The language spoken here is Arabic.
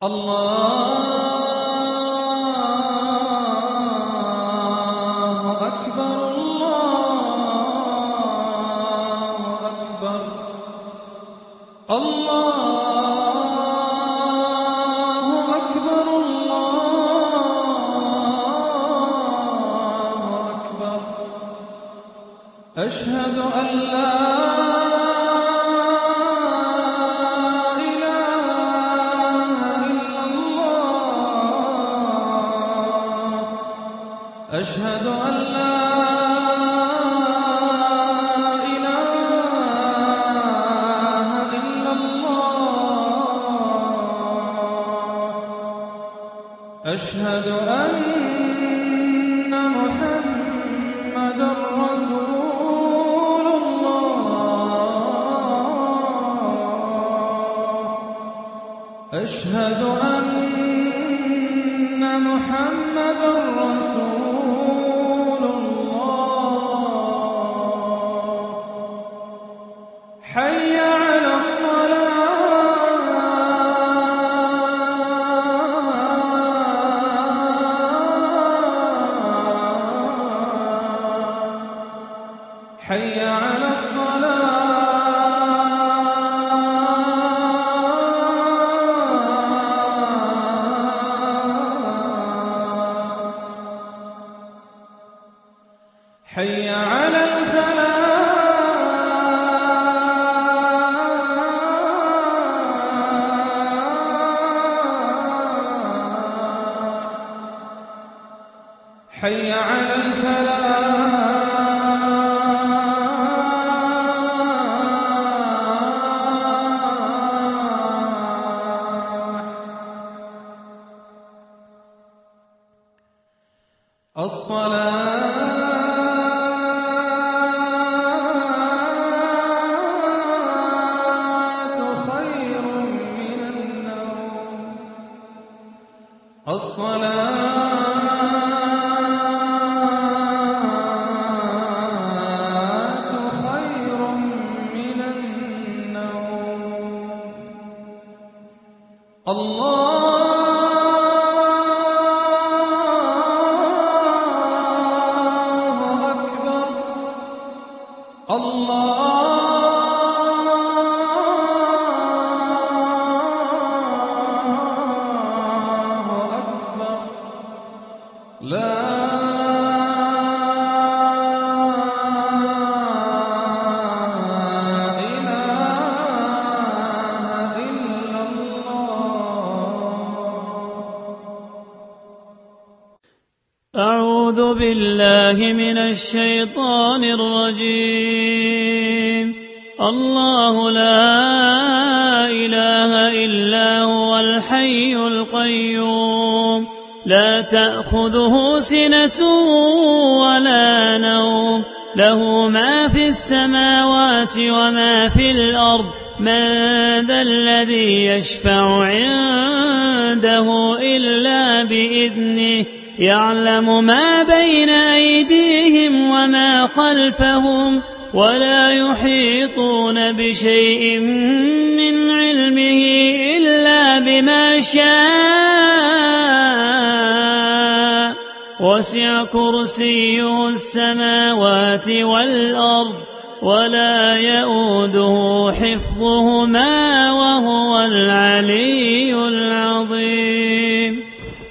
الله أكبر الله أكبر الله أكبر الله أكبر أشهد أن لا أشهد أن لا إله إلا الله أشهد أن محمدًا رسول الله أشهد أن محمدًا رسول حي على الصلاة حي على الصلاة حي على حي على الفلاح الصلاة خير من النوم الله أكبر الله أكبر لا أعوذ بالله من الشيطان الرجيم. الله لا إله إلا هو الحي القيوم لا تأخذه سنة ولا نوم له ما في السماوات وما في الأرض من ذا الذي يشفع عنده إلا بإذنه يعلم ما بين أيديهم وما خلفهم ولا يحيطون بشيء من علمه إلا بما شاء وسع كرسيه السماوات والأرض ولا يؤوده حفظهما وهو العلي العظيم.